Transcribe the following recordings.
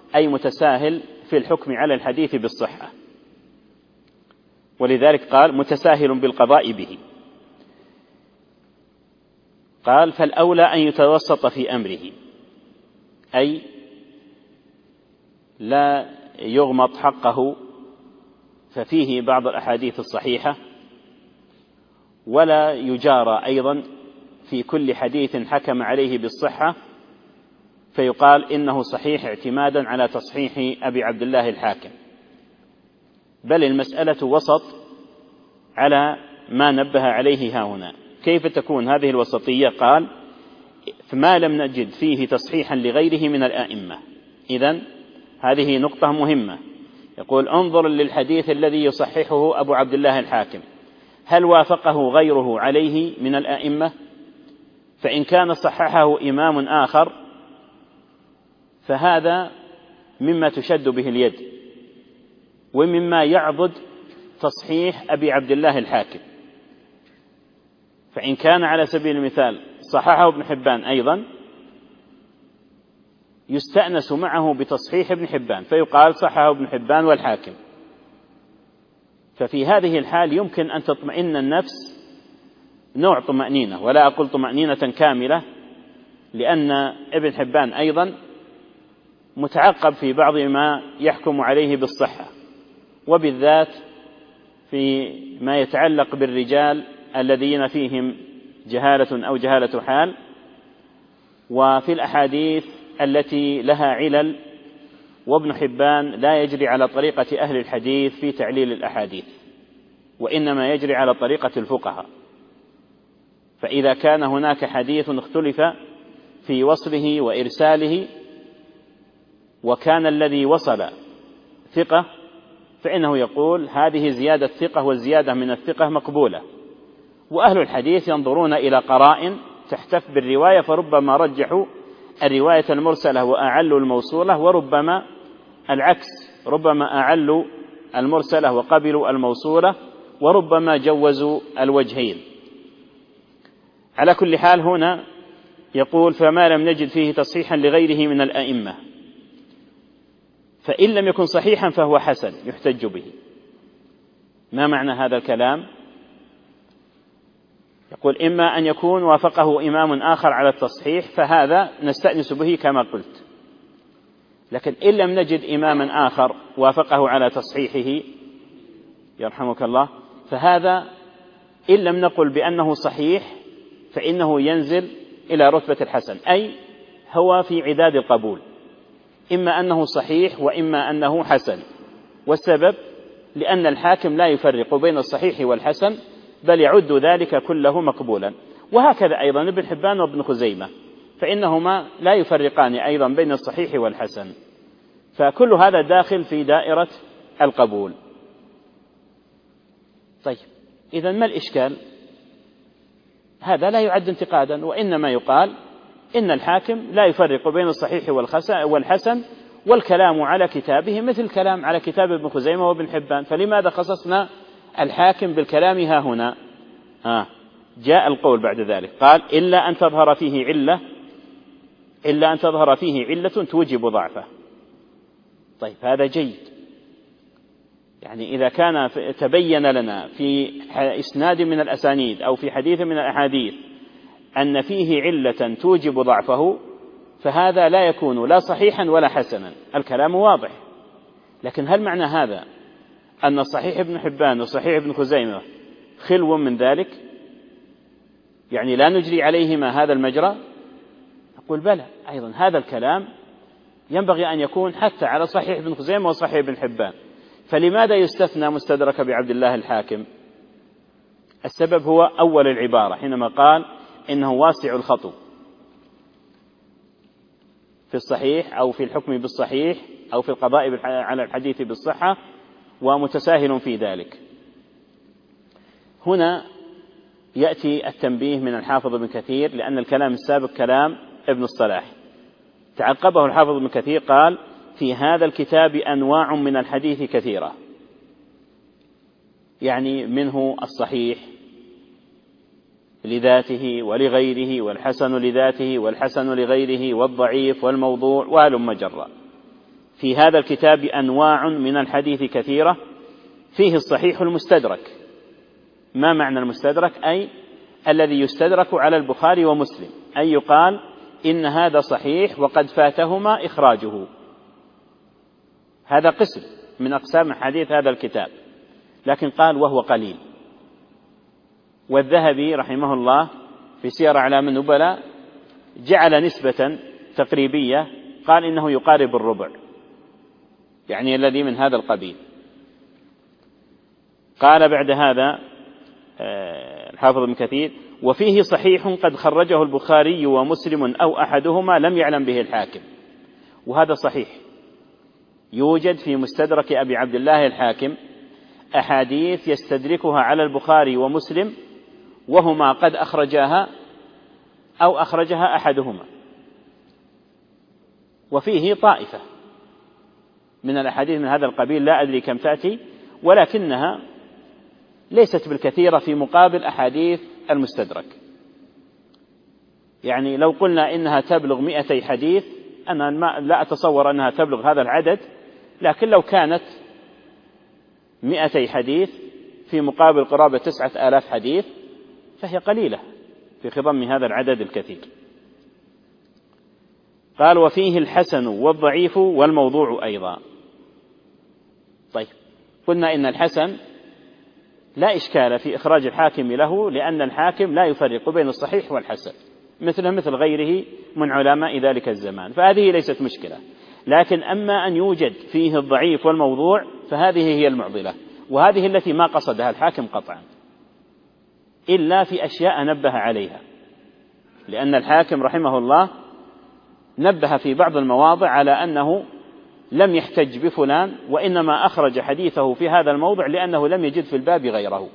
أي متساهل في الحكم على الحديث بالصحة، ولذلك قال متساهل بالقضاء به. قال فالأولى أن يتوسط في أمره، أي لا يغمط حقه ففيه بعض الأحاديث الصحيحة، ولا يجارى أيضا في كل حديث حكم عليه بالصحة فيقال إنه صحيح اعتمادا على تصحيح أبي عبد الله الحاكم، بل المسألة وسط على ما نبه عليه هنا. كيف تكون هذه الوسطية؟ قال فما لم نجد فيه تصحيحا لغيره من الآئمة. إذن هذه نقطة مهمة. يقول انظر للحديث الذي يصححه أبو عبد الله الحاكم، هل وافقه غيره عليه من الآئمة؟ فإن كان صححه إمام آخر فهذا مما تشد به اليد ومما يعضد تصحيح أبي عبد الله الحاكم. فإن كان على سبيل المثال صححه ابن حبان أيضا يستأنس معه بتصحيح ابن حبان فيقال صححه ابن حبان والحاكم. ففي هذه الحال يمكن أن تطمئن النفس نوع طمأنينة، ولا أقول طمأنينة كاملة، لأن ابن حبان أيضا متعقب في بعض ما يحكم عليه بالصحة، وبالذات في ما يتعلق بالرجال الذين فيهم جهالة أو جهالة حال، وفي الأحاديث التي لها علل. وابن حبان لا يجري على طريقة أهل الحديث في تعليل الأحاديث، وإنما يجري على طريقة الفقهاء. فإذا كان هناك حديث اختلف في وصله وإرساله وكان الذي وصل ثقة فإنه يقول هذه زيادة ثقة، والزيادة من الثقة مقبولة. وأهل الحديث ينظرون إلى قرائن تحتف بالرواية، فربما رجحوا الرواية المرسلة وأعلوا الموصولة، وربما العكس، ربما أعلوا المرسلة وقبلوا الموصولة، وربما جوزوا الوجهين. على كل حال هنا يقول فما لم نجد فيه تصحيحا لغيره من الأئمة، فإن لم يكن صحيحا فهو حسن يحتج به. ما معنى هذا الكلام؟ يقول إما أن يكون وافقه إمام آخر على التصحيح فهذا نستأنس به كما قلت، لكن إن لم نجد إماما آخر وافقه على تصحيحه يرحمك الله فهذا إن لم نقل بأنه صحيح فإنه ينزل إلى رتبة الحسن، أي هو في عداد القبول، إما أنه صحيح وإما أنه حسن. والسبب لأن الحاكم لا يفرق بين الصحيح والحسن، بل يعد ذلك كله مقبولا. وهكذا أيضا ابن حبان وابن خزيمة فإنهما لا يفرقان أيضا بين الصحيح والحسن، فكل هذا داخل في دائرة القبول. طيب إذن ما الإشكال؟ هذا لا يعد انتقادا، وإنما يقال إن الحاكم لا يفرق بين الصحيح والحسن، والكلام على كتابه مثل الكلام على كتاب ابن خزيمة وابن حبان، فلماذا خصصنا الحاكم بالكلام ها هنا؟ جاء القول بعد ذلك قال إلا أن تظهر فيه علة توجب ضعفه. طيب هذا جيد، يعني إذا كان تبين لنا في إسناد من الأسانيد أو في حديث من الأحاديث أن فيه علة توجب ضعفه فهذا لا يكون لا صحيحا ولا حسنا، الكلام واضح. لكن هل معنى هذا أن صحيح ابن حبان وصحيح ابن خزيمة خلو من ذلك؟ يعني لا نجري عليهما هذا المجرى؟ أقول بلى، أيضا هذا الكلام ينبغي أن يكون حتى على صحيح ابن خزيمة وصحيح ابن حبان. فلماذا يستثنى مستدرك بعبد الله الحاكم؟ السبب هو أول العبارة حينما قال إنه واسع الخطو في الصحيح أو في الحكم بالصحيح أو في القضاء على الحديث بالصحة، ومتساهل في ذلك. هنا يأتي التنبيه من الحافظ ابن كثير، لأن الكلام السابق كلام ابن الصلاح، تعقبه الحافظ ابن كثير قال في هذا الكتاب أنواع من الحديث كثيرة، يعني منه الصحيح لذاته ولغيره، والحسن لذاته والحسن لغيره، والضعيف والموضوع وهلم جرا. في هذا الكتاب أنواع من الحديث كثيرة، فيه الصحيح المستدرك. ما معنى المستدرك؟ أي الذي يستدرك على البخاري ومسلم، أي يقال إن هذا صحيح وقد فاتهما إخراجه. هذا قسم من أقسام حديث هذا الكتاب، لكن قال وهو قليل. والذهبي رحمه الله في سير أعلام النبلاء جعل نسبة تقريبية، قال إنه يقارب الربع، يعني الذي من هذا القبيل. قال بعد هذا الحافظ ابن كثير: وفيه صحيح قد خرجه البخاري ومسلم أو أحدهما لم يعلم به الحاكم. وهذا صحيح، يوجد في مستدرك أبي عبد الله الحاكم أحاديث يستدركها على البخاري ومسلم وهما قد أخرجاها أو أخرجها أحدهما، وفيه طائفة من الأحاديث من هذا القبيل لا أدري كم تأتي، ولكنها ليست بالكثيرة في مقابل أحاديث المستدرك. يعني لو قلنا إنها تبلغ 200 حديث، أنا لا أتصور أنها تبلغ هذا العدد، لكن لو كانت 200 حديث في مقابل قرابة 9000 حديث فهي قليلة في خضم هذا العدد الكثير. قال: وفيه الحسن والضعيف والموضوع أيضا. طيب، قلنا إن الحسن لا إشكال في إخراج الحاكم له، لأن الحاكم لا يفرق بين الصحيح والحسن مثل غيره من علماء ذلك الزمان، فهذه ليست مشكلة. لكن أما أن يوجد فيه الضعيف والموضوع فهذه هي المعضلة، وهذه التي ما قصدها الحاكم قطعا، إلا في أشياء نبه عليها، لأن الحاكم رحمه الله نبه في بعض المواضع على أنه لم يحتج بفلان، وإنما أخرج حديثه في هذا الموضع لأنه لم يجد في الباب غيره،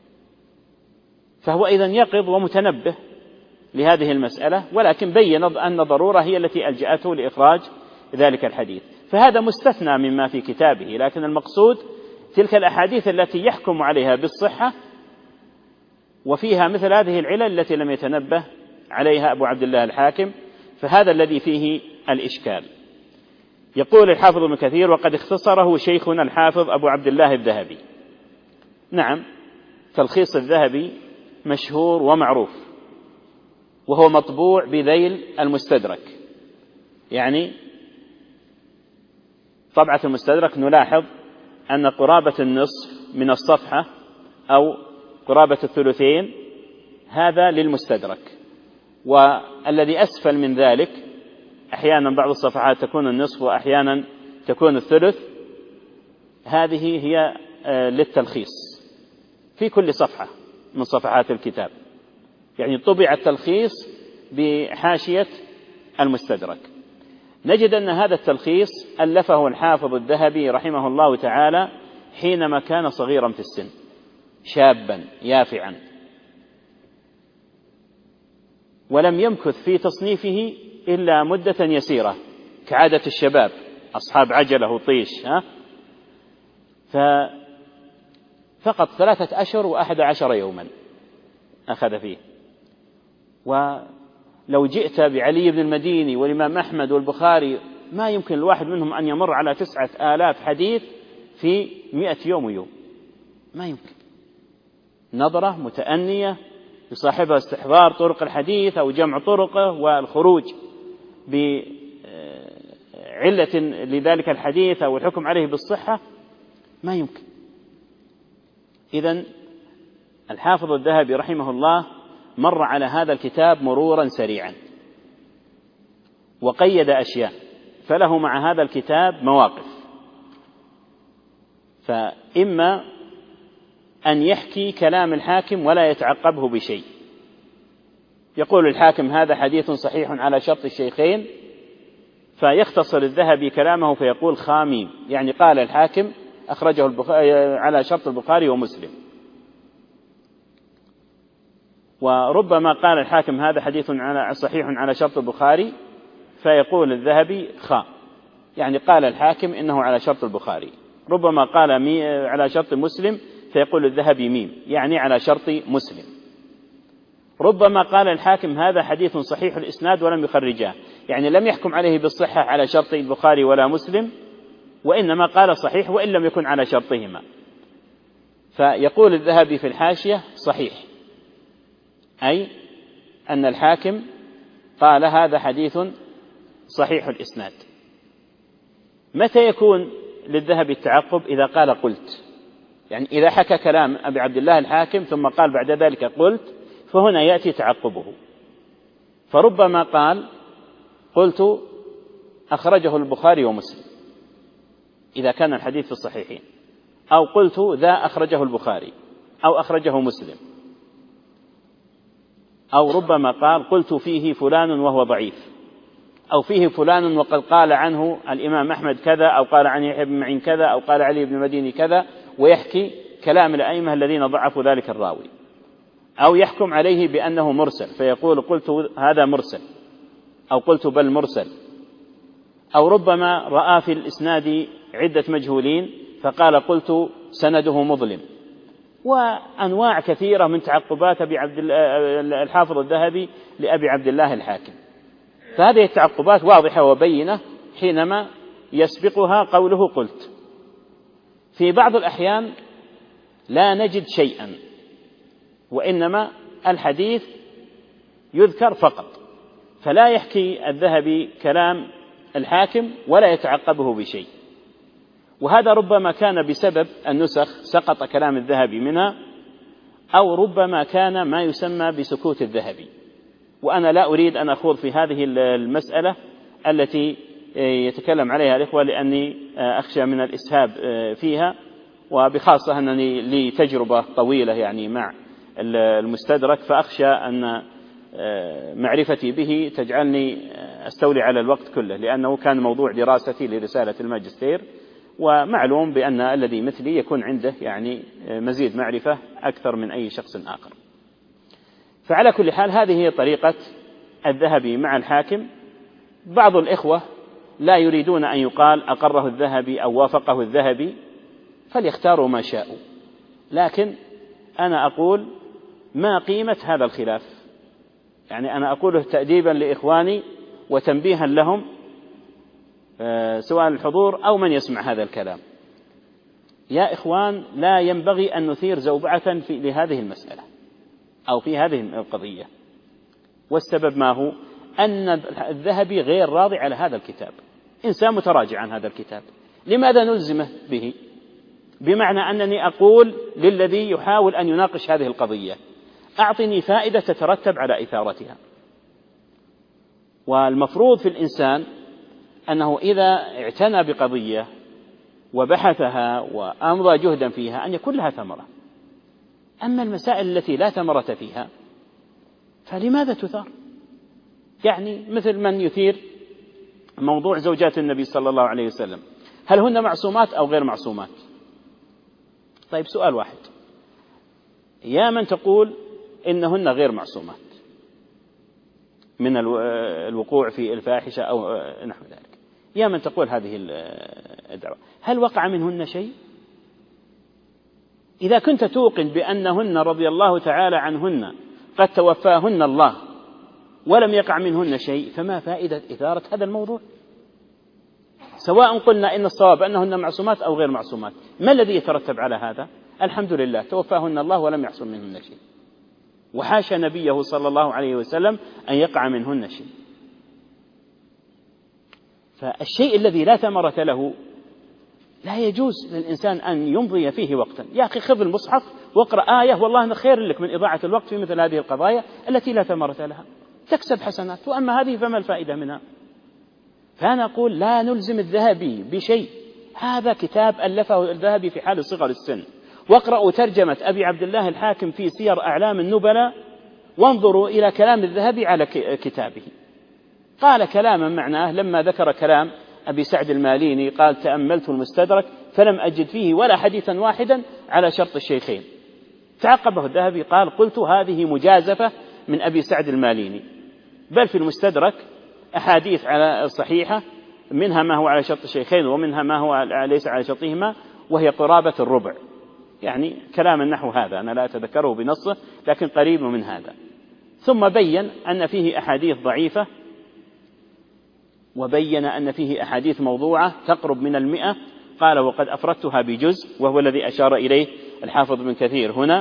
فهو إذن يقظ ومتنبه لهذه المسألة، ولكن بين أن ضرورة هي التي ألجأته لإخراج ذلك الحديث، فهذا مستثنى مما في كتابه. لكن المقصود تلك الأحاديث التي يحكم عليها بالصحة وفيها مثل هذه العلل التي لم يتنبه عليها أبو عبد الله الحاكم، فهذا الذي فيه الإشكال. يقول الحافظ ابن كثير: وقد اختصره شيخنا الحافظ أبو عبد الله الذهبي. نعم، تلخيص الذهبي مشهور ومعروف، وهو مطبوع بذيل المستدرك، يعني طبعة المستدرك نلاحظ أن قرابة النصف من الصفحة أو قرابة الثلثين هذا للمستدرك، والذي أسفل من ذلك أحيانا بعض الصفحات تكون النصف وأحيانا تكون الثلث، هذه هي للتلخيص في كل صفحة من صفحات الكتاب، يعني طبع التلخيص بحاشية المستدرك. نجد أن هذا التلخيص ألفه الحافظ الذهبي رحمه الله تعالى حينما كان صغيرا في السن، شابا يافعا، ولم يمكث في تصنيفه إلا مدة يسيرة كعادة الشباب أصحاب عجلة وطيش، فقط 3 أشهر و11 يوما أخذ فيه. ولو جئت بعلي بن المديني والإمام أحمد والبخاري ما يمكن الواحد منهم أن يمر على 9000 حديث في 100 يوم ويوم، ما يمكن. نظرة متأنية يصاحبها استحضار طرق الحديث أو جمع طرقه والخروج بعلة لذلك الحديث أو الحكم عليه بالصحة، ما يمكن. إذن الحافظ الذهبي رحمه الله مر على هذا الكتاب مرورا سريعا وقيد أشياء، فله مع هذا الكتاب مواقف، فإما أن يحكي كلام الحاكم ولا يتعقبه بشيء، يقول الحاكم هذا حديث صحيح على شرط الشيخين، فيختصر الذهبي كلامه فيقول خاميم، يعني قال الحاكم أخرجه على شرط البخاري ومسلم. وربما قال الحاكم هذا حديث صحيح على شرط البخاري، فيقول الذهبي خاء، يعني قال الحاكم إنه على شرط البخاري. ربما قال على شرط مسلم، فيقول الذهبي ميم، يعني على شرط مسلم. ربما قال الحاكم هذا حديث صحيح الإسناد ولم يخرجاه، يعني لم يحكم عليه بالصحة على شرط البخاري ولا مسلم، وإنما قال صحيح وإن لم يكن على شرطهما. فيقول الذهبي في الحاشية صحيح، أي أن الحاكم قال هذا حديث صحيح الإسناد. متى يكون للذهبي التعقب؟ إذا قال قلت، يعني إذا حكى كلام أبي عبد الله الحاكم ثم قال بعد ذلك قلت، فهنا يأتي تعقبه. فربما قال قلت أخرجه البخاري ومسلم إذا كان الحديث في الصحيحين، أو قلت ذا أخرجه البخاري أو أخرجه مسلم، أو ربما قال قلت فيه فلان وهو ضعيف، أو فيه فلان وقد قال عنه الإمام أحمد كذا، أو قال عن يحيى بن معين كذا، أو قال علي بن مديني كذا، ويحكي كلام الأئمة الذين ضعفوا ذلك الراوي، أو يحكم عليه بأنه مرسل فيقول قلت هذا مرسل، أو قلت بل مرسل، أو ربما رأى في الإسناد عدة مجهولين فقال قلت سنده مظلم، وأنواع كثيرة من تعقبات الحافظ الذهبي لأبي عبد الله الحاكم. فهذه التعقبات واضحة وبينة حينما يسبقها قوله قلت. في بعض الأحيان لا نجد شيئا، وإنما الحديث يذكر فقط، فلا يحكي الذهبي كلام الحاكم ولا يتعقبه بشيء، وهذا ربما كان بسبب النسخ سقط كلام الذهبي منها، أو ربما كان ما يسمى بسكوت الذهبي، وأنا لا أريد أن أخوض في هذه المسألة التي يتكلم عليها الإخوة، لأني أخشى من الإسهاب فيها، وبخاصة أنني لي تجربة طويلة يعني مع المستدرك، فأخشى أن معرفتي به تجعلني أستولي على الوقت كله، لأنه كان موضوع دراستي لرسالة الماجستير، ومعلوم بأن الذي مثلي يكون عنده يعني مزيد معرفة أكثر من أي شخص آخر. فعلى كل حال هذه هي طريقة الذهبي مع الحاكم. بعض الإخوة لا يريدون أن يقال أقره الذهبي أو وافقه الذهبي، فليختاروا ما شاءوا، لكن أنا أقول ما قيمة هذا الخلاف؟ يعني أنا أقوله تأديبا لإخواني وتنبيها لهم، سواء الحضور أو من يسمع هذا الكلام. يا إخوان، لا ينبغي أن نثير زوبعة لهذه المسألة أو في هذه القضية. والسبب ما هو؟ أن الذهبي غير راضي على هذا الكتاب، إنسان متراجع عن هذا الكتاب، لماذا نلزمه به؟ بمعنى أنني أقول للذي يحاول أن يناقش هذه القضية أعطني فائدة تترتب على إثارتها. والمفروض في الإنسان أنه إذا اعتنى بقضية وبحثها وأمضى جهدا فيها أن يكون لها ثمرة. أما المسائل التي لا ثمرة فيها فلماذا تثار؟ يعني مثل من يثير موضوع زوجات النبي صلى الله عليه وسلم، هل هن معصومات أو غير معصومات؟ طيب سؤال واحد، يا من تقول إنهن غير معصومات من الوقوع في الفاحشة أو نحو ذلك، يا من تقول هذه الدعوة، هل وقع منهن شيء؟ إذا كنت توقن بأنهن رضي الله تعالى عنهن قد توفاهن الله ولم يقع منهن شيء، فما فائدة إثارة هذا الموضوع؟ سواء قلنا إن الصواب أنهن معصومات أو غير معصومات، ما الذي يترتب على هذا؟ الحمد لله توفاهن الله ولم يحصل منهن شيء، وحاشا نبيه صلى الله عليه وسلم أن يقع منهن شيء. فالشيء الذي لا ثمرة له لا يجوز للإنسان أن يمضي فيه وقتا. يا أخي خذ المصحف واقرأ آية، والله خير لك من إضاعة الوقت في مثل هذه القضايا التي لا ثمرة لها، تكسب حسنات، وأما هذه فما الفائدة منها؟ فأنا أقول لا نلزم الذهبي بشيء، هذا كتاب ألفه الذهبي في حال صغر السن، واقرأوا ترجمة أبي عبد الله الحاكم في سير أعلام النبلاء، وانظروا إلى كلام الذهبي على كتابه. قال كلاما معناه لما ذكر كلام أبي سعد الماليني، قال تأملت المستدرك فلم أجد فيه ولا حديثا واحدا على شرط الشيخين. تعقبه الذهبي قال قلت هذه مجازفة من أبي سعد الماليني، بل في المستدرك أحاديث على صحيحة، منها ما هو على شرط الشيخين ومنها ما هو ليس على شرطهما، وهي قرابة الربع، يعني كلام النحو هذا أنا لا أتذكره بنصه لكن قريب من هذا. ثم بين أن فيه أحاديث ضعيفة، وبين أن فيه أحاديث موضوعة تقرب من 100، قال وقد أفردتها بجزء، وهو الذي أشار إليه الحافظ بن كثير هنا،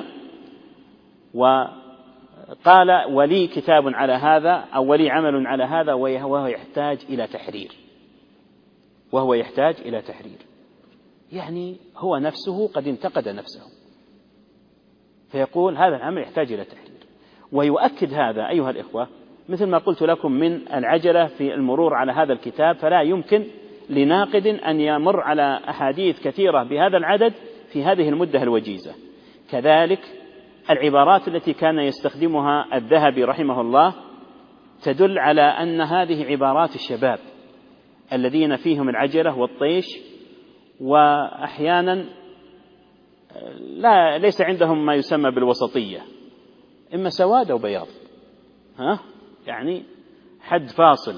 وقال ولي كتاب على هذا أو ولي عمل على هذا وهو يحتاج إلى تحرير، يعني هو نفسه قد انتقد نفسه، فيقول هذا العمل يحتاج إلى تحرير. ويؤكد هذا أيها الإخوة مثل ما قلت لكم من العجلة في المرور على هذا الكتاب، فلا يمكن لناقد أن يمر على أحاديث كثيرة بهذا العدد في هذه المدة الوجيزة. كذلك العبارات التي كان يستخدمها الذهبي رحمه الله تدل على أن هذه عبارات الشباب الذين فيهم العجلة والطيش، وأحيانا ليس عندهم ما يسمى بالوسطية، إما سواد أو بياض، يعني حد فاصل،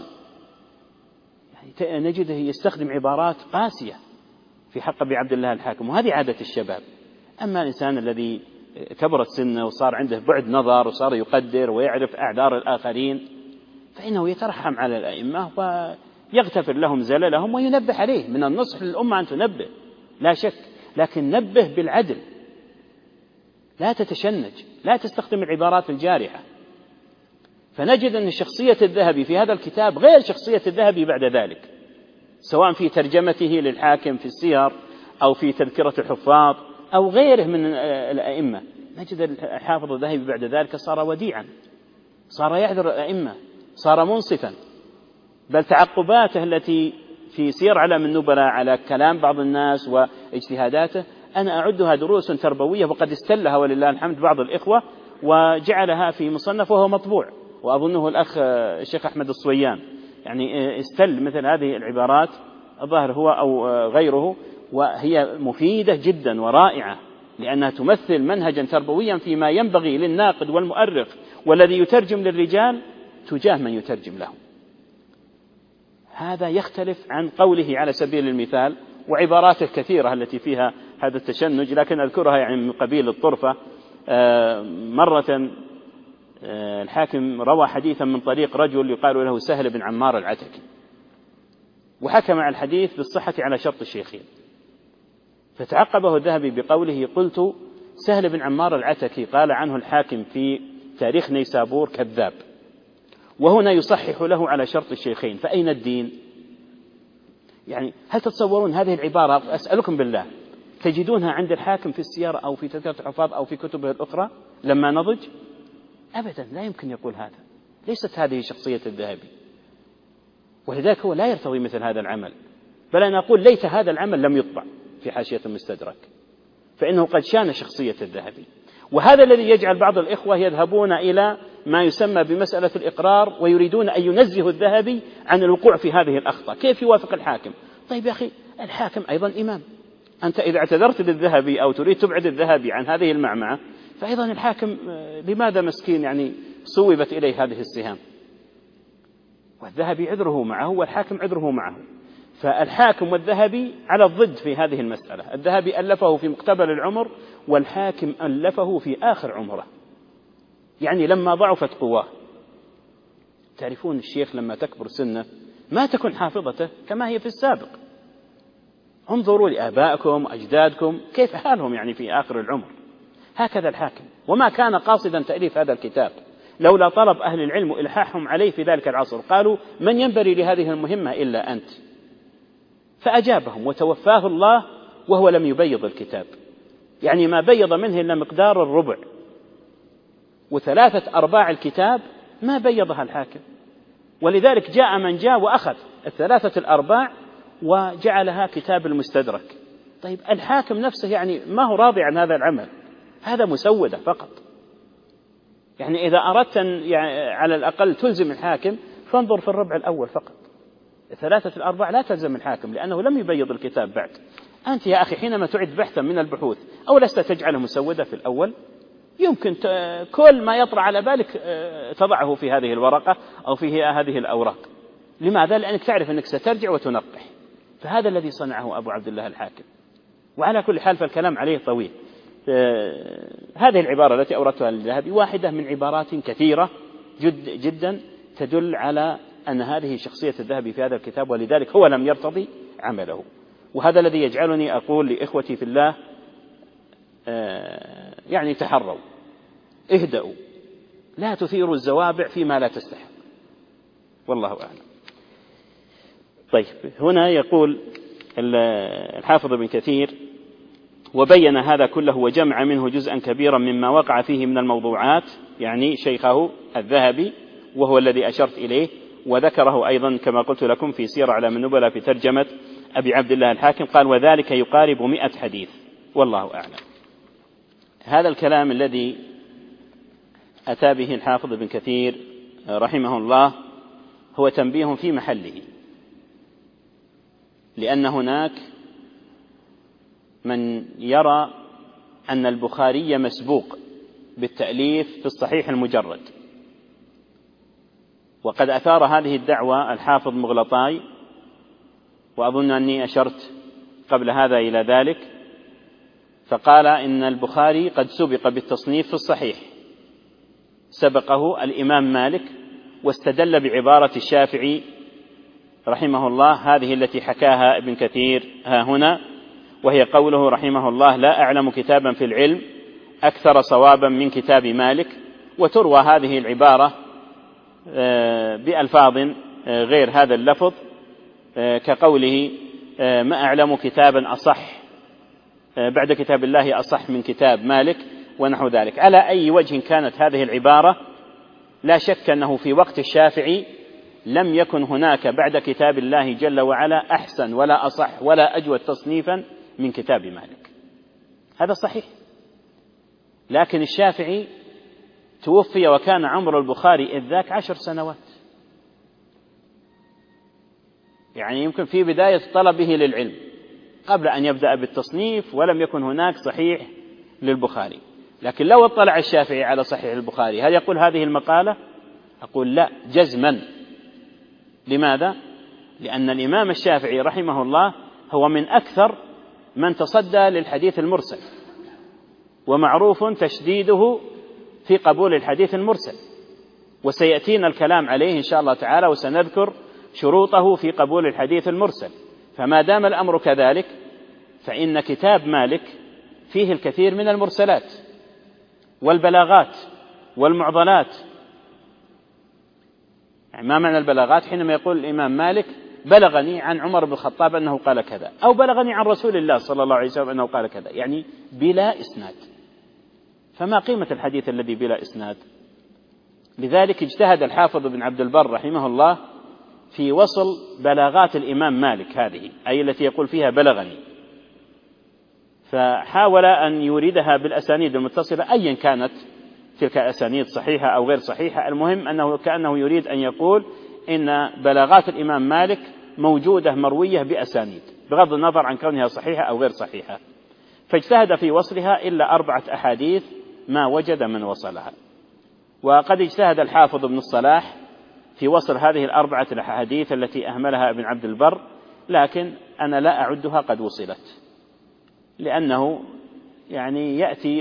يعني نجده يستخدم عبارات قاسية في حق أبي عبد الله الحاكم، وهذه عادة الشباب. أما الإنسان الذي كبرت سنه وصار عنده بعد نظر وصار يقدر ويعرف أعذار الآخرين فإنه يترحم على الأئمة ويغتفر لهم زللهم وينبه عليه. من النصح للأمة أن تنبه لا شك، لكن نبه بالعدل، لا تتشنج، لا تستخدم العبارات الجارحة. فنجد أن شخصية الذهبي في هذا الكتاب غير شخصية الذهبي بعد ذلك، سواء في ترجمته للحاكم في السير أو في تذكرة الحفاظ أو غيره من الأئمة. نجد الحافظ الذهبي بعد ذلك صار وديعا، صار يعذر الأئمة، صار منصفا، بل تعقباته التي في سير علم النبلاء على كلام بعض الناس واجتهاداته أنا أعدها دروس تربوية، وقد استلها ولله الحمد بعض الإخوة وجعلها في مصنف وهو مطبوع، وأظنه الأخ الشيخ أحمد الصويان يعني استل مثل هذه العبارات، الظاهر هو أو غيره، وهي مفيدة جدا ورائعة لأنها تمثل منهجا تربويا فيما ينبغي للناقد والمؤرخ والذي يترجم للرجال تجاه من يترجم له. هذا يختلف عن قوله على سبيل المثال وعباراته كثيرة التي فيها هذا التشنج، لكن أذكرها يعني من قبيل الطرفة. مرة الحاكم روى حديثا من طريق رجل يقال له سهل بن عمار العتكي، وحكم على الحديث بالصحة على شرط الشيخين، فتعقبه الذهبي بقوله قلت سهل بن عمار العتكي قال عنه الحاكم في تاريخ نيسابور كذاب، وهنا يصحح له على شرط الشيخين، فأين الدين؟ يعني هل تتصورون هذه العبارة أسألكم بالله تجدونها عند الحاكم في السير أو في تذكرة الحفاظ أو في كتبه الأخرى لما نضج؟ أبدا، لا يمكن يقول هذا، ليست هذه شخصية الذهبي، ولذلك هو لا يرتضي مثل هذا العمل، بل أنا أقول ليت هذا العمل لم يطبع في حاشية المستدرك، فإنه قد شان شخصية الذهبي. وهذا الذي يجعل بعض الإخوة يذهبون إلى ما يسمى بمسألة الإقرار ويريدون أن ينزه الذهبي عن الوقوع في هذه الأخطاء. كيف يوافق الحاكم؟ طيب يا أخي الحاكم أيضا إمام، أنت إذا اعتذرت للذهبي أو تريد تبعد الذهبي عن هذه المعمعة فأيضا الحاكم لماذا مسكين يعني صوبت إليه هذه السهام؟ والذهبي عذره معه والحاكم عذره معه، فالحاكم والذهبي على الضد في هذه المسألة. الذهبي ألفه في مقتبل العمر والحاكم ألفه في آخر عمره، يعني لما ضعفت قواه. تعرفون الشيخ لما تكبر سنه ما تكون حافظته كما هي في السابق، انظروا لآبائكم وأجدادكم كيف حالهم يعني في آخر العمر. هكذا الحاكم، وما كان قاصدا تأليف هذا الكتاب لولا طلب أهل العلم إلحاحهم عليه في ذلك العصر، قالوا من ينبري لهذه المهمة إلا أنت، فأجابهم وتوفاه الله وهو لم يبيض الكتاب، يعني ما بيض منه إلا مقدار الربع، و3/4 الكتاب ما بيضها الحاكم. ولذلك جاء من جاء وأخذ 3/4 وجعلها كتاب المستدرك. طيب الحاكم نفسه يعني ما هو راضي عن هذا العمل، هذا مسودة فقط. يعني إذا أردت يعني على الأقل تلزم الحاكم فانظر في الربع الأول فقط، 3/4 لا تلزم الحاكم لأنه لم يبيض الكتاب بعد. أنت يا أخي حينما تعد بحثا من البحوث أو لست تجعله مسودة في الأول، يمكن كل ما يطرأ على بالك تضعه في هذه الورقة أو في هذه الأوراق. لماذا؟ لأنك تعرف أنك سترجع وتنقح. فهذا الذي صنعه أبو عبد الله الحاكم. وعلى كل حال فالكلام عليه طويل. هذه العبارة التي أوردتها للذهبي واحدة من عبارات كثيرة جدا تدل على أن هذه شخصية الذهبي في هذا الكتاب، ولذلك هو لم يرتضي عمله. وهذا الذي يجعلني أقول لإخوتي في الله يعني تحروا، اهدأوا، لا تثيروا الزوابع فيما لا تستحق، والله أعلم. طيب، هنا يقول الحافظ ابن كثير: وبين هذا كله وجمع منه جزءا كبيرا مما وقع فيه من الموضوعات، يعني شيخه الذهبي وهو الذي أشرت إليه، وذكره أيضا كما قلت لكم في سير أعلام النبلاء في ترجمة أبي عبد الله الحاكم، قال: وذلك يقارب 100 حديث، والله أعلم. هذا الكلام الذي أتى به الحافظ ابن كثير رحمه الله هو تنبيه في محله، لأن هناك من يرى أن البخاري مسبوق بالتأليف في الصحيح المجرد، وقد أثار هذه الدعوة الحافظ مغلطاي، وأظن أني أشرت قبل هذا إلى ذلك، فقال إن البخاري قد سبق بالتصنيف في الصحيح، سبقه الإمام مالك، واستدل بعبارة الشافعي رحمه الله هذه التي حكاها ابن كثير ها هنا، وهي قوله رحمه الله: لا أعلم كتابا في العلم أكثر صوابا من كتاب مالك. وتروى هذه العبارة بألفاظ غير هذا اللفظ، كقوله: ما أعلم كتابا أصح بعد كتاب الله أصح من كتاب مالك، ونحو ذلك. على أي وجه كانت هذه العبارة، لا شك أنه في وقت الشافعي لم يكن هناك بعد كتاب الله جل وعلا أحسن ولا أصح ولا أجود تصنيفا من كتاب مالك، هذا صحيح. لكن الشافعي توفي وكان عمر البخاري إذ ذاك 10 سنوات، يعني يمكن في بداية طلبه للعلم قبل أن يبدأ بالتصنيف، ولم يكن هناك صحيح للبخاري. لكن لو اطلع الشافعي على صحيح البخاري هل يقول هذه المقالة؟ أقول لا، جزما. لماذا؟ لأن الإمام الشافعي رحمه الله هو من أكثر من تصدى للحديث المرسل، ومعروف تشديده في قبول الحديث المرسل، وسيأتينا الكلام عليه إن شاء الله تعالى، وسنذكر شروطه في قبول الحديث المرسل. فما دام الأمر كذلك فإن كتاب مالك فيه الكثير من المرسلات والبلاغات والمعضلات. يعني ما معنى البلاغات؟ حينما يقول الإمام مالك: بلغني عن عمر بن الخطاب أنه قال كذا، أو بلغني عن رسول الله صلى الله عليه وسلم أنه قال كذا، يعني بلا إسناد. فما قيمة الحديث الذي بلا إسناد؟ لذلك اجتهد الحافظ بن عبد البر رحمه الله في وصل بلاغات الإمام مالك هذه، أي التي يقول فيها بلغني، فحاول أن يوردها بالأسانيد المتصلة أيا كانت تلك الأسانيد صحيحة أو غير صحيحة. المهم أنه كأنه يريد أن يقول إن بلاغات الإمام مالك موجودة مروية بأسانيد بغض النظر عن كونها صحيحة أو غير صحيحة، فاجتهد في وصلها إلا 4 أحاديث ما وجد من وصلها. وقد اجتهد الحافظ ابن الصلاح في وصل هذه 4 الأحاديث التي أهملها ابن عبد البر، لكن أنا لا أعدها قد وصلت، لأنه يعني يأتي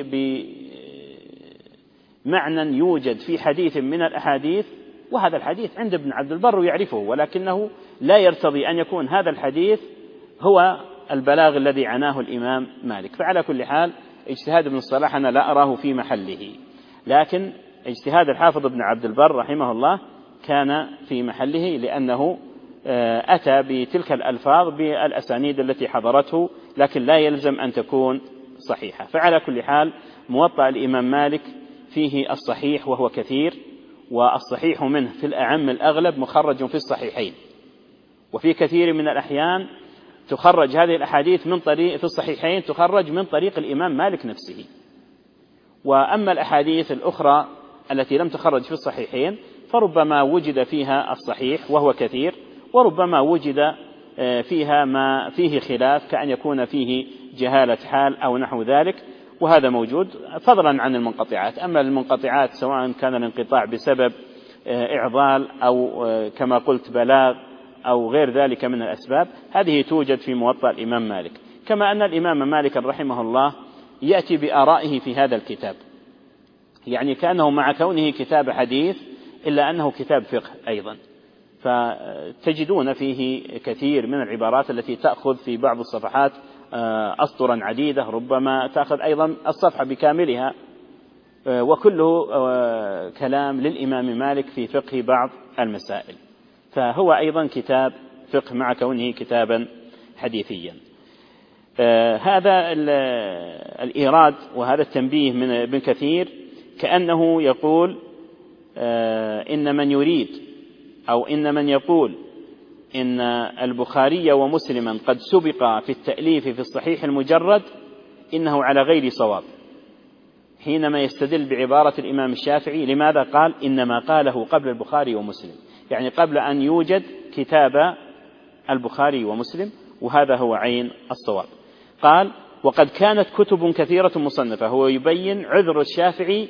بمعنى يوجد في حديث من الأحاديث، وهذا الحديث عند ابن عبد البر يعرفه، ولكنه لا يرتضي أن يكون هذا الحديث هو البلاغ الذي عناه الإمام مالك. فعلى كل حال اجتهاد ابن الصلاح أنا لا أراه في محله، لكن اجتهاد الحافظ ابن عبد البر رحمه الله كان في محله، لأنه أتى بتلك الألفاظ بالأسانيد التي حضرته، لكن لا يلزم أن تكون صحيحة. فعلى كل حال موطأ الإمام مالك فيه الصحيح وهو كثير، والصحيح منه في الأعم الأغلب مخرج في الصحيحين، وفي كثير من الأحيان تخرج هذه الأحاديث من طريق في الصحيحين تخرج من طريق الإمام مالك نفسه. وأما الأحاديث الأخرى التي لم تخرج في الصحيحين فربما وجد فيها الصحيح وهو كثير، وربما وجد فيها ما فيه خلاف، كأن يكون فيه جهالة حال أو نحو ذلك، وهذا موجود فضلا عن المنقطعات. أما المنقطعات سواء كان الانقطاع بسبب إعضال أو كما قلت بلاغ أو غير ذلك من الأسباب، هذه توجد في موطأ الإمام مالك. كما أن الإمام مالك رحمه الله يأتي بآرائه في هذا الكتاب، يعني كأنه مع كونه كتاب حديث إلا أنه كتاب فقه أيضا، فتجدون فيه كثير من العبارات التي تأخذ في بعض الصفحات أسطرا عديدة، ربما تأخذ أيضا الصفحة بكاملها، وكله كلام للإمام مالك في فقه بعض المسائل. فهو أيضا كتاب فقه مع كونه كتابا حديثيا. هذا الإيراد وهذا التنبيه من ابن كثير كأنه يقول إن من يريد أو إن من يقول إن البخاري ومسلما قد سبق في التأليف في الصحيح المجرد إنه على غير صواب حينما يستدل بعبارة الإمام الشافعي. لماذا قال إنما قاله قبل البخاري ومسلم، يعني قبل أن يوجد كتاب البخاري ومسلم، وهذا هو عين الصواب. قال وقد كانت كتب كثيرة مصنفة. هو يبين عذر الشافعي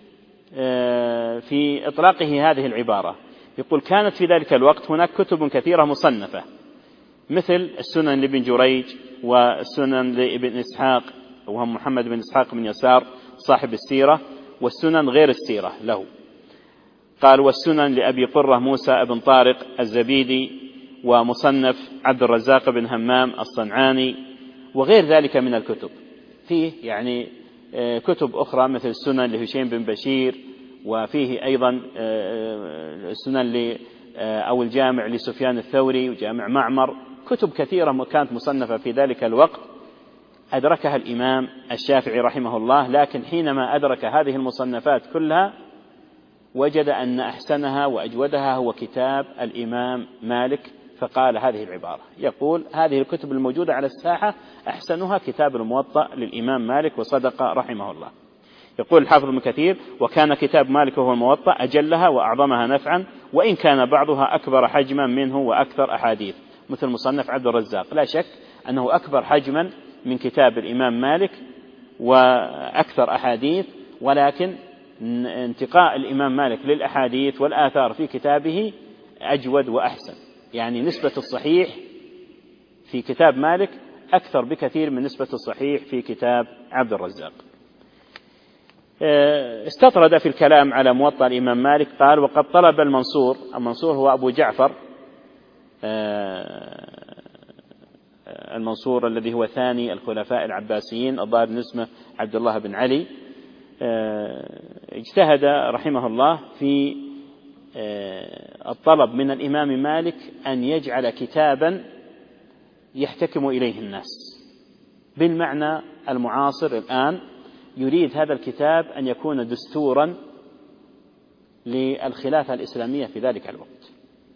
في إطلاقه هذه العبارة، يقول كانت في ذلك الوقت هناك كتب كثيرة مصنفة، مثل السنن لابن جريج والسنن لابن إسحاق وهو محمد بن إسحاق بن يسار صاحب السيرة، والسنن غير السيرة له. قال والسنن لأبي قرة موسى بن طارق الزبيدي، ومصنف عبد الرزاق بن همام الصنعاني، وغير ذلك من الكتب. فيه يعني كتب أخرى مثل السنن لهشيم بن بشير، وفيه أيضا السنن أو الجامع لسفيان الثوري وجامع معمر، كتب كثيرة كانت مصنفة في ذلك الوقت أدركها الإمام الشافعي رحمه الله. لكن حينما أدرك هذه المصنفات كلها وجد أن أحسنها وأجودها هو كتاب الإمام مالك، فقال هذه العبارة، يقول هذه الكتب الموجودة على الساحة أحسنها كتاب الموطأ للإمام مالك، وصدق رحمه الله. يقول الحافظ ابن كثير وكان كتاب مالك وهو الموطأ أجلها وأعظمها نفعا، وإن كان بعضها أكبر حجما منه وأكثر أحاديث، مثل مصنف عبد الرزاق، لا شك أنه أكبر حجما من كتاب الإمام مالك وأكثر أحاديث، ولكن انتقاء الإمام مالك للأحاديث والآثار في كتابه أجود وأحسن، يعني نسبة الصحيح في كتاب مالك أكثر بكثير من نسبة الصحيح في كتاب عبد الرزاق. استطرد في الكلام على موطأ الإمام مالك قال وقد طلب المنصور هو أبو جعفر المنصور الذي هو ثاني الخلفاء العباسيين، الظاهر اسمه عبد الله بن علي، اجتهد رحمه الله في الطلب من الإمام مالك أن يجعل كتابا يحتكم إليه الناس، بالمعنى المعاصر الآن يريد هذا الكتاب أن يكون دستورا للخلافة الإسلامية في ذلك الوقت.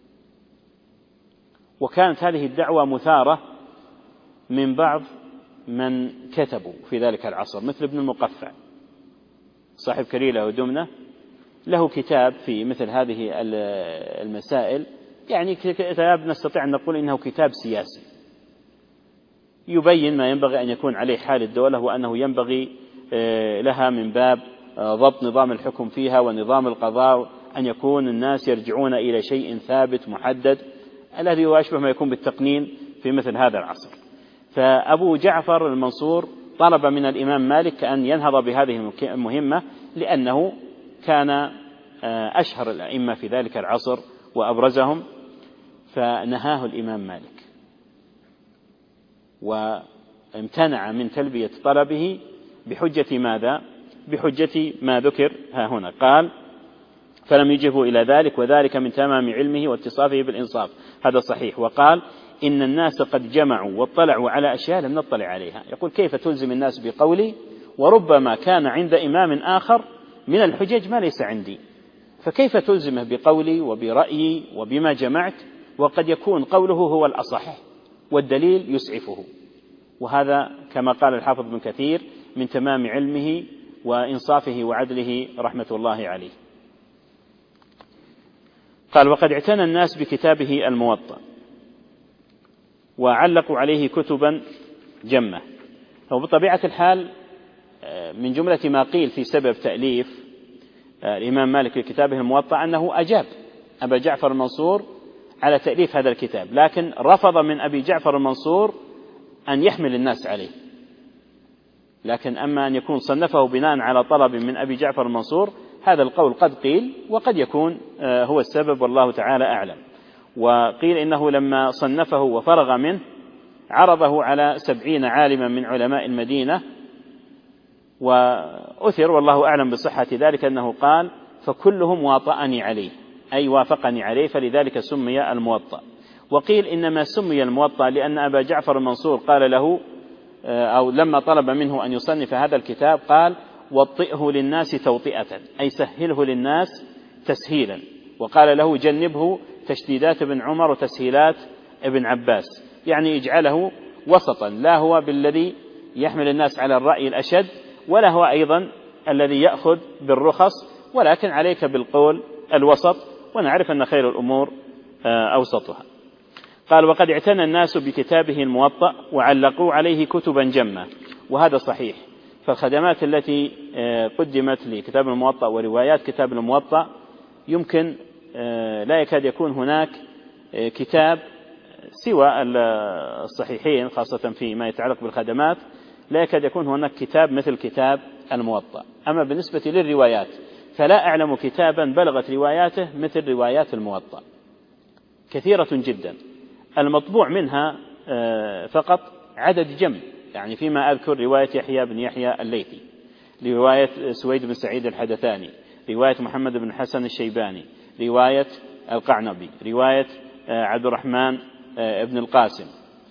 وكانت هذه الدعوة مثارة من بعض من كتبوا في ذلك العصر، مثل ابن المقفع صاحب كريلة ودمنة، له كتاب في مثل هذه المسائل، يعني كتاب نستطيع أن نقول إنه كتاب سياسي يبين ما ينبغي أن يكون عليه حال الدولة، وأنه ينبغي لها من باب ضبط نظام الحكم فيها ونظام القضاء أن يكون الناس يرجعون إلى شيء ثابت محدد، الذي هو أشبه ما يكون بالتقنين في مثل هذا العصر. فأبو جعفر المنصور طلب من الإمام مالك أن ينهض بهذه المهمة، لأنه كان أشهر الأئمة في ذلك العصر وأبرزهم، فنهاه الإمام مالك وامتنع من تلبية طلبه بحجة ماذا؟ بحجة ما ذكر ها هنا. قال فلم يجبه إلى ذلك، وذلك من تمام علمه واتصافه بالإنصاف، هذا صحيح. وقال إن الناس قد جمعوا واطلعوا على أشياء لم نطلع عليها. يقول كيف تلزم الناس بقولي وربما كان عند إمام آخر من الحجج ما ليس عندي، فكيف تلزمه بقولي وبرأيي وبما جمعت، وقد يكون قوله هو الأصح والدليل يسعفه. وهذا كما قال الحافظ ابن كثير من تمام علمه وإنصافه وعدله رحمة الله عليه. قال وقد اعتنى الناس بكتابه الموطأ وعلقوا عليه كتبا جمة. وبطبيعة الحال من جملة ما قيل في سبب تأليف الإمام مالك لكتابه الموطأ أنه أجاب أبا جعفر المنصور على تأليف هذا الكتاب، لكن رفض من أبي جعفر المنصور أن يحمل الناس عليه. لكن أما أن يكون صنفه بناء على طلب من أبي جعفر المنصور، هذا القول قد قيل وقد يكون هو السبب، والله تعالى أعلم. وقيل إنه لما صنفه وفرغ منه عرضه على 70 عالما من علماء المدينة، وأثر والله أعلم بصحة ذلك أنه قال: فكلهم واطأني عليه، أي وافقني عليه، فلذلك سمي الموطأ. وقيل إنما سمي الموطأ لأن أبا جعفر المنصور قال له، أو لما طلب منه أن يصنف هذا الكتاب قال: وطئه للناس توطئة، أي سهله للناس تسهيلا، وقال له: جنبه تشديدات ابن عمر وتسهيلات ابن عباس، يعني اجعله وسطا، لا هو بالذي يحمل الناس على الرأي الأشد، ولا هو أيضا الذي يأخذ بالرخص، ولكن عليك بالقول الوسط، ونعرف أن خير الأمور أوسطها. قال: وقد اعتنى الناس بكتابه الموطأ وعلقوا عليه كتبا جمة، وهذا صحيح، فالخدمات التي قدمت لكتاب الموطأ وروايات كتاب الموطأ يمكن لا يكاد يكون هناك كتاب سوى الصحيحين، خاصة فيما يتعلق بالخدمات، لا يكاد يكون هناك كتاب مثل كتاب الموطأ. أما بالنسبة للروايات فلا أعلم كتابا بلغت رواياته مثل روايات الموطأ، كثيرة جدا، المطبوع منها فقط عدد جم، يعني فيما أذكر رواية يحيى بن يحيى الليثي، رواية سويد بن سعيد الحدثاني، رواية محمد بن حسن الشيباني، رواية القعنبي، رواية عبد الرحمن بن القاسم،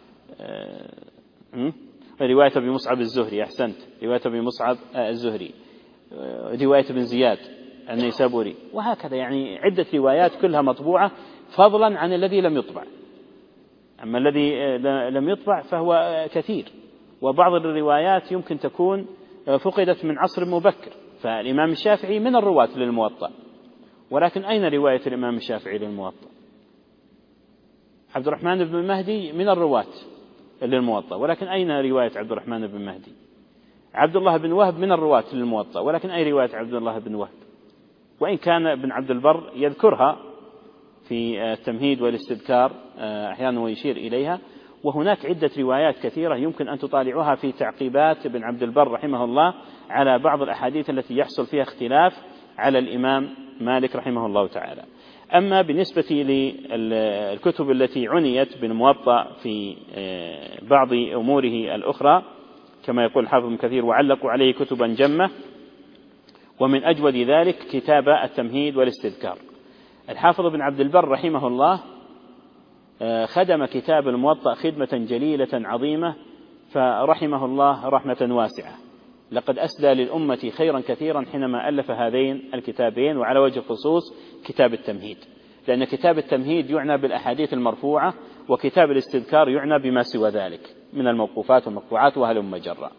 رواية أبي مصعب الزهري، أحسنت، رواية أبي مصعب الزهري، رواية ابن زياد النيسابوري، وهكذا، يعني عدة روايات كلها مطبوعة، فضلا عن الذي لم يطبع. أما الذي لم يطبع فهو كثير، وبعض الروايات يمكن تكون فقدت من عصر مبكر، فالإمام الشافعي من الرواة للموطأ، ولكن أين رواية الإمام الشافعي للموطأ؟ عبد الرحمن بن مهدي من الرواة للموطأ، ولكن أين رواية عبد الرحمن بن مهدي؟ عبد الله بن وهب من الرواة للموطأ، ولكن أي رواية عبد الله بن وهب؟ وإن كان ابن عبد البر يذكرها في التمهيد والاستذكار أحيانا ويشير إليها، وهناك عدة روايات كثيرة يمكن أن تطالعوها في تعقيبات ابن عبد البر رحمه الله على بعض الأحاديث التي يحصل فيها اختلاف على الإمام مالك رحمه الله تعالى. أما بالنسبة للكتب التي عنيت بالموطأ في بعض أموره الأخرى كما يقول الحافظ ابن كثير: وعلقوا عليه كتبا جمة، ومن أجود ذلك كتاب التمهيد والاستذكار. الحافظ ابن عبد البر رحمه الله خدم كتاب الموطأ خدمة جليلة عظيمة، فرحمه الله رحمة واسعة، لقد أسدى للأمة خيرا كثيرا حينما ألف هذين الكتابين، وعلى وجه الخصوص كتاب التمهيد، لأن كتاب التمهيد يعنى بالأحاديث المرفوعة، وكتاب الاستذكار يعنى بما سوى ذلك من الموقوفات والمقطوعات وهلم جرا.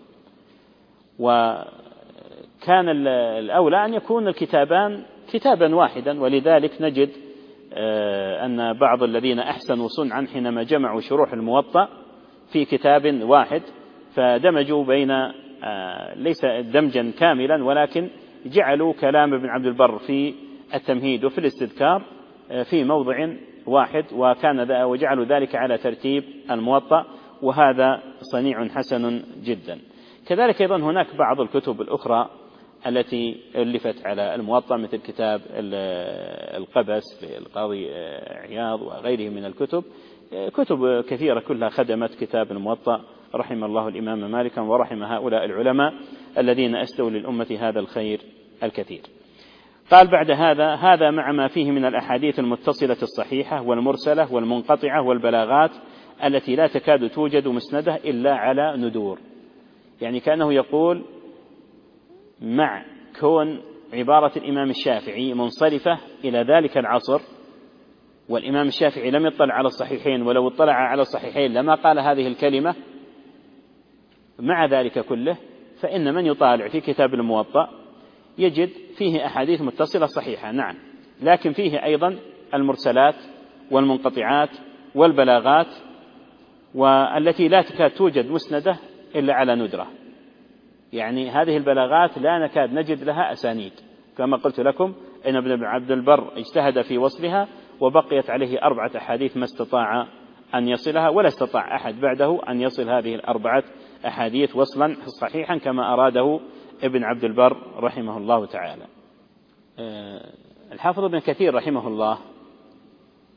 وكان الأولى أن يكون الكتابان كتابا واحدا، ولذلك نجد أن بعض الذين أحسنوا صنعا حينما جمعوا شروح الموطأ في كتاب واحد، فدمجوا بين ليس دمجا كاملا، ولكن جعلوا كلام ابن عبد البر في التمهيد وفي الاستذكار في موضع واحد، وجعلوا ذلك على ترتيب الموطأ، وهذا صنيع حسن جدا. كذلك أيضا هناك بعض الكتب الأخرى التي ألفت على الموطأ مثل كتاب القبس للقاضي عياض وغيره من الكتب، كتب كثيرة كلها خدمت كتاب الموطأ رحم الله الإمام مالكا ورحم هؤلاء العلماء الذين أسدوا للأمة هذا الخير الكثير. قال بعد هذا مع ما فيه من الأحاديث المتصلة الصحيحة والمرسلة والمنقطعة والبلاغات التي لا تكاد توجد مسندة إلا على ندور، يعني كأنه يقول مع كون عبارة الإمام الشافعي منصرفة إلى ذلك العصر، والإمام الشافعي لم يطلع على الصحيحين، ولو اطلع على الصحيحين لما قال هذه الكلمة، مع ذلك كله فإن من يطالع في كتاب الموطأ يجد فيه أحاديث متصلة صحيحة، نعم، لكن فيه أيضا المرسلات والمنقطعات والبلاغات، والتي لا تكاد توجد مسندة إلا على ندرة، يعني هذه البلاغات لا نكاد نجد لها أسانيد، كما قلت لكم إن ابن عبد البر اجتهد في وصلها، وبقيت عليه 4 أحاديث ما استطاع أن يصلها، ولا استطاع أحد بعده أن يصل هذه 4 أحاديث وصلا صحيحا كما أراده ابن عبد البر رحمه الله تعالى. الحافظ ابن كثير رحمه الله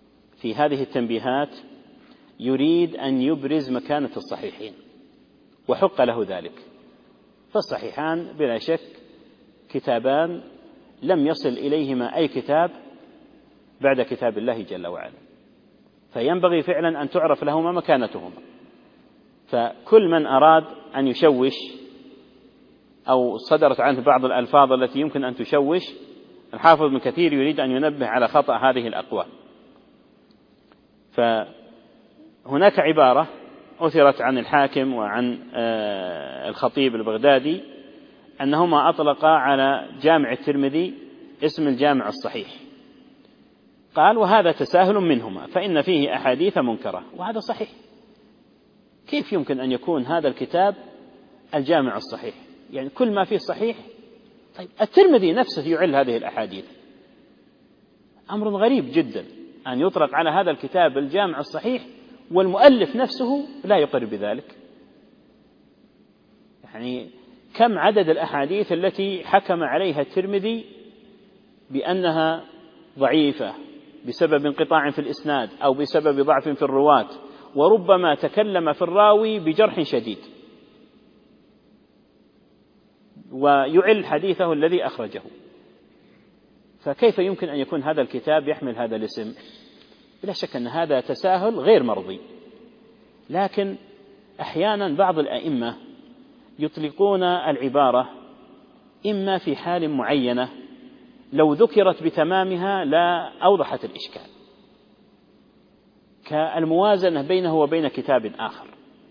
في هذه التنبيهات يريد أن يبرز مكانة الصحيحين، وحق له ذلك. فالصحيحان بلا شك كتابان لم يصل إليهما أي كتاب بعد كتاب الله جل وعلا، فينبغي فعلا أن تعرف لهما مكانتهما. فكل من أراد أن يشوش أو صدرت عنه بعض الألفاظ التي يمكن أن تشوش، الحافظ ابن كثير يريد أن ينبه على خطأ هذه الأقوال. فهناك عبارة أثرت عن الحاكم وعن الخطيب البغدادي أنهما أطلقا على جامع الترمذي اسم الجامع الصحيح، قال وهذا تساهل منهما فإن فيه أحاديث منكرة، وهذا صحيح. كيف يمكن أن يكون هذا الكتاب الجامع الصحيح؟ يعني كل ما فيه صحيح. طيب الترمذي نفسه يعل هذه الأحاديث. أمر غريب جدا أن يطلق على هذا الكتاب الجامع الصحيح والمؤلف نفسه لا يقر بذلك. يعني كم عدد الأحاديث التي حكم عليها الترمذي بأنها ضعيفة بسبب انقطاع في الإسناد أو بسبب ضعف في الرواة، وربما تكلم في الراوي بجرح شديد ويعل حديثه الذي أخرجه. فكيف يمكن أن يكون هذا الكتاب يحمل هذا الاسم؟ بلا شك أن هذا تساهل غير مرضي. لكن أحيانا بعض الأئمة يطلقون العبارة إما في حال معينة لو ذكرت بتمامها لا أوضحت الإشكال، كالموازنة بينه وبين كتاب آخر.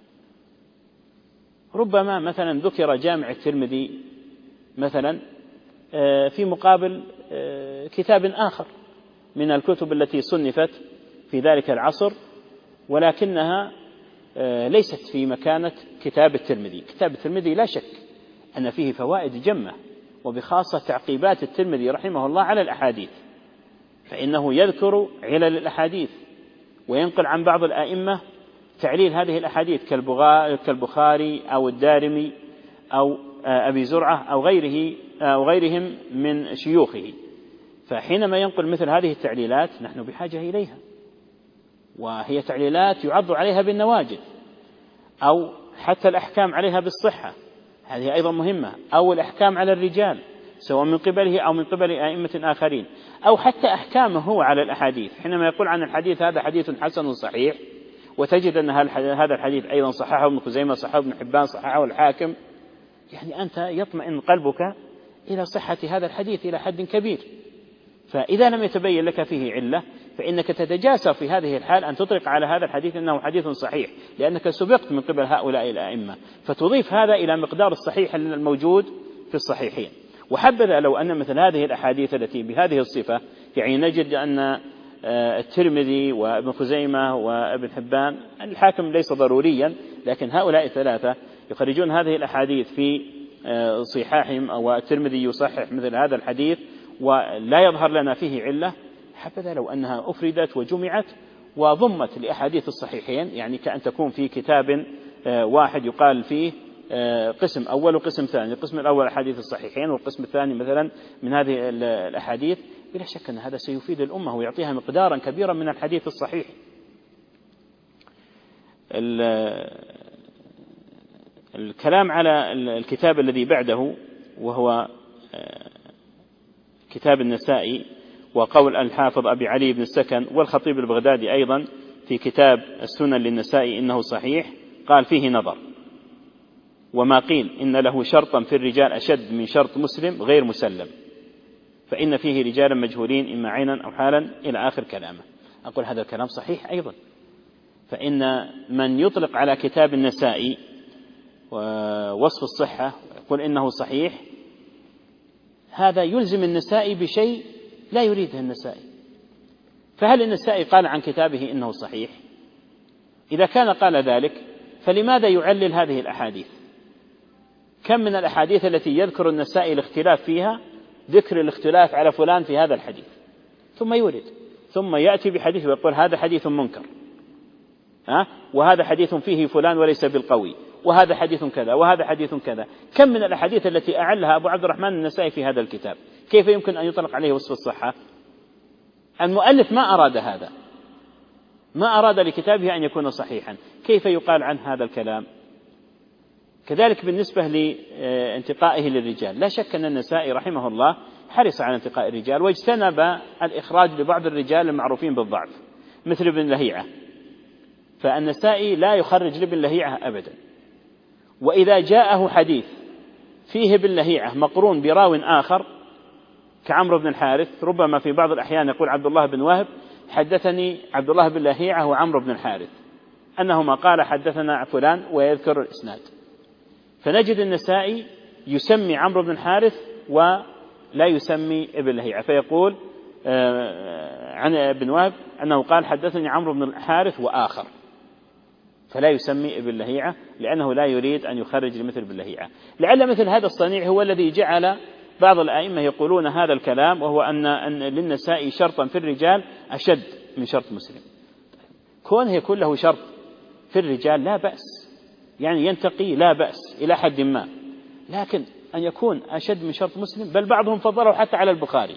ربما مثلا ذكر جامع الترمذي مثلا في مقابل كتاب آخر من الكتب التي صنفت في ذلك العصر، ولكنها ليست في مكانة كتاب الترمذي. كتاب الترمذي لا شك أن فيه فوائد جمة، وبخاصة تعقيبات الترمذي رحمه الله على الأحاديث، فإنه يذكر علل الأحاديث وينقل عن بعض الأئمة تعليل هذه الأحاديث كالبخاري أو الدارمي أو أبي زرعة أو غيرهم من شيوخه. فحينما ينقل مثل هذه التعليلات نحن بحاجة إليها، وهي تعليلات يعض عليها بالنواجذ، أو حتى الأحكام عليها بالصحة، هذه أيضا مهمة، أو الأحكام على الرجال سواء من قبله أو من قبل أئمة آخرين، أو حتى أحكامه هو على الأحاديث. حينما يقول عن الحديث هذا حديث حسن صحيح، وتجد أن هذا الحديث أيضا صححه ابن خزيمة، صححه ابن حبان، صححه الحاكم، يعني أنت يطمئن قلبك إلى صحة هذا الحديث إلى حد كبير. فإذا لم يتبين لك فيه علة فإنك تتجاسر في هذه الحال أن تطلق على هذا الحديث أنه حديث صحيح، لأنك سبقت من قبل هؤلاء الأئمة، فتضيف هذا إلى مقدار الصحيح الموجود في الصحيحين. وحبذا لو أن مثل هذه الأحاديث التي بهذه الصفة، يعني نجد أن الترمذي وابن خزيمة وابن حبان، الحاكم ليس ضروريا، لكن هؤلاء الثلاثة يخرجون هذه الأحاديث في صحاحهم، أو الترمذي يصحح مثل هذا الحديث ولا يظهر لنا فيه علة. حبذا لو أنها أفردت وجمعت وضمت لأحاديث الصحيحين، يعني كأن تكون في كتاب واحد يقال فيه قسم أول وقسم ثاني، القسم الأول أحاديث الصحيحين والقسم الثاني مثلا من هذه الأحاديث. بلا شك أن هذا سيفيد الأمة ويعطيها مقدارا كبيرا من الحديث الصحيح. الكلام على الكتاب الذي بعده وهو كتاب النسائي، وقول الحافظ أبي علي بن السكن والخطيب البغدادي أيضا في كتاب السنن للنسائي إنه صحيح، قال فيه نظر، وما قيل إن له شرطا في الرجال أشد من شرط مسلم غير مسلم، فإن فيه رجالا مجهولين إما عينا أو حالا إلى آخر كلامه. أقول هذا الكلام صحيح أيضا، فإن من يطلق على كتاب النسائي ووصف الصحة يقول إنه صحيح، هذا يلزم النسائي بشيء لا يريده النسائي. فهل النسائي قال عن كتابه إنه صحيح؟ إذا كان قال ذلك فلماذا يعلل هذه الأحاديث؟ كم من الأحاديث التي يذكر النسائي الاختلاف فيها، ذكر الاختلاف على فلان في هذا الحديث، ثم يورد، ثم يأتي بحديث ويقول هذا حديث منكر، وهذا حديث فيه فلان وليس بالقوي، وهذا حديث كذا، وهذا حديث كذا. كم من الأحاديث التي أعلها أبو عبد الرحمن النسائي في هذا الكتاب، كيف يمكن أن يطلق عليه وصف الصحة؟ المؤلف ما أراد هذا، ما أراد لكتابه أن يكون صحيحا، كيف يقال عن هذا الكلام؟ كذلك بالنسبة لانتقائه للرجال، لا شك أن النسائي رحمه الله حرص على انتقاء الرجال، واجتنب الإخراج لبعض الرجال المعروفين بالضعف مثل ابن لهيعة، فالنسائي لا يخرج لابن لهيعة أبدا. وإذا جاءه حديث فيه ابن لهيعة مقرون براو آخر كعمرو بن الحارث، ربما في بعض الأحيان يقول عبد الله بن وهب حدثني عبد الله بن لهيعة وعمرو بن الحارث أنهما قال حدثنا فلان ويذكر الإسناد، فنجد النسائي يسمي عمرو بن الحارث ولا يسمي ابن لهيعة، فيقول عن ابن وهب أنه قال حدثني عمرو بن الحارث وآخر، فلا يسمي ابن لهيعة لأنه لا يريد أن يخرج لمثل ابن لهيعة. لعل مثل هذا الصنيع هو الذي جعل بعض الأئمة يقولون هذا الكلام، وهو أن للنسائي شرطا في الرجال أشد من شرط مسلم. كونه يكون له شرط في الرجال لا بأس، يعني ينتقي لا بأس إلى حد ما، لكن أن يكون أشد من شرط مسلم، بل بعضهم فضله حتى على البخاري.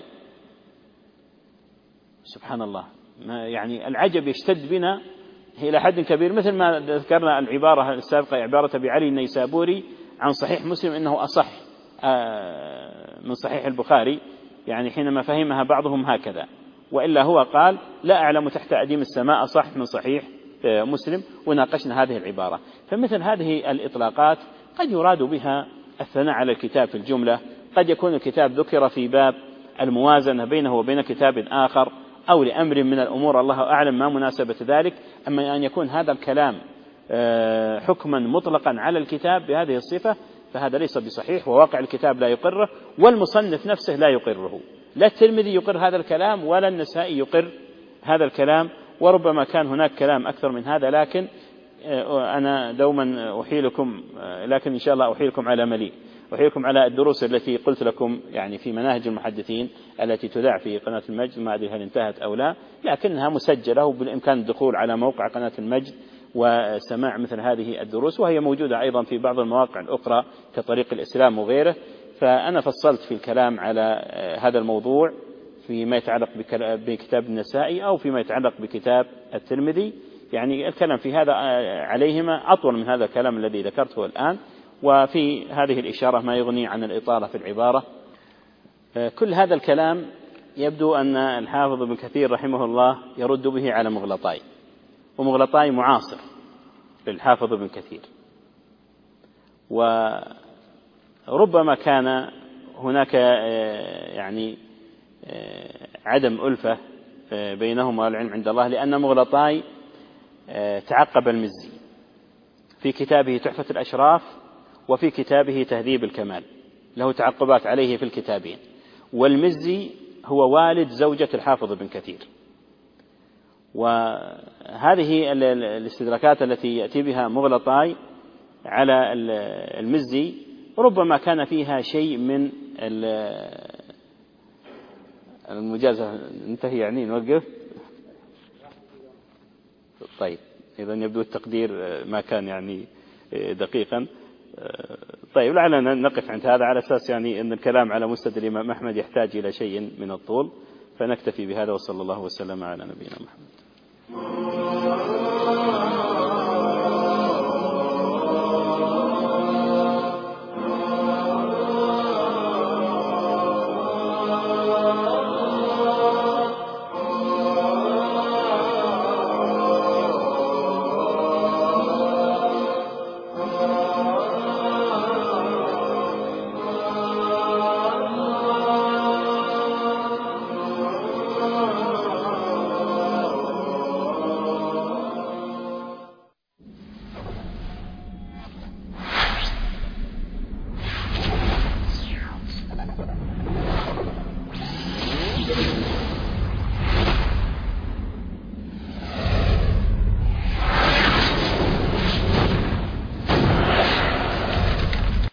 سبحان الله، يعني العجب يشتد بنا إلى حد كبير، مثل ما ذكرنا العبارة السابقة، عبارة أبي علي النيسابوري عن صحيح مسلم إنه أصح من صحيح البخاري، يعني حينما فهمها بعضهم هكذا، وإلا هو قال لا أعلم تحت أديم السماء أصح من صحيح مسلم، وناقشنا هذه العبارة. فمثل هذه الإطلاقات قد يراد بها الثناء على الكتاب في الجملة، قد يكون الكتاب ذكر في باب الموازنة بينه وبين كتاب آخر، أو لأمر من الأمور الله أعلم ما مناسبة ذلك. أما أن يكون هذا الكلام حكما مطلقا على الكتاب بهذه الصفة فهذا ليس بصحيح، وواقع الكتاب لا يقره، والمصنف نفسه لا يقره، لا الترمذي يقر هذا الكلام ولا النسائي يقر هذا الكلام، وربما كان هناك كلام أكثر من هذا، لكن أنا دوما أحيلكم، لكن إن شاء الله أحيلكم على مليء، أحيلكم على الدروس التي قلت لكم يعني في مناهج المحدثين التي تذاع في قناة المجد، ما أدري هل انتهت أو لا، لكنها مسجلة وبالإمكان الدخول على موقع قناة المجد وسماع مثل هذه الدروس، وهي موجودة أيضا في بعض المواقع الأخرى كطريق الإسلام وغيره. فأنا فصلت في الكلام على هذا الموضوع فيما يتعلق بكتاب النسائي أو فيما يتعلق بكتاب الترمذي، يعني الكلام في هذا عليهما أطول من هذا الكلام الذي ذكرته الآن، وفي هذه الإشارة ما يغني عن الإطالة في العبارة. كل هذا الكلام يبدو أن الحافظ ابن كثير رحمه الله يرد به على مغلطاي، ومغلطاي معاصر للحافظ ابن كثير، وربما كان هناك يعني عدم ألفة بينهما والعلم عند الله، لأن مغلطاي تعقب المزي في كتابه تحفة الأشراف وفي كتابه تهذيب الكمال، له تعقبات عليه في الكتابين، والمزي هو والد زوجة الحافظ ابن كثير. وهذه الاستدراكات التي يأتي بها مغلطاي على المزي ربما كان فيها شيء من المجازفة. انتهي يعني نوقف؟ طيب، إذن يبدو التقدير ما كان يعني دقيقا. طيب، لعلنا نقف عند هذا على أساس يعني أن الكلام على مسند الإمام أحمد يحتاج إلى شيء من الطول، فنكتفي بهذا، وصلى الله وسلم على نبينا محمد.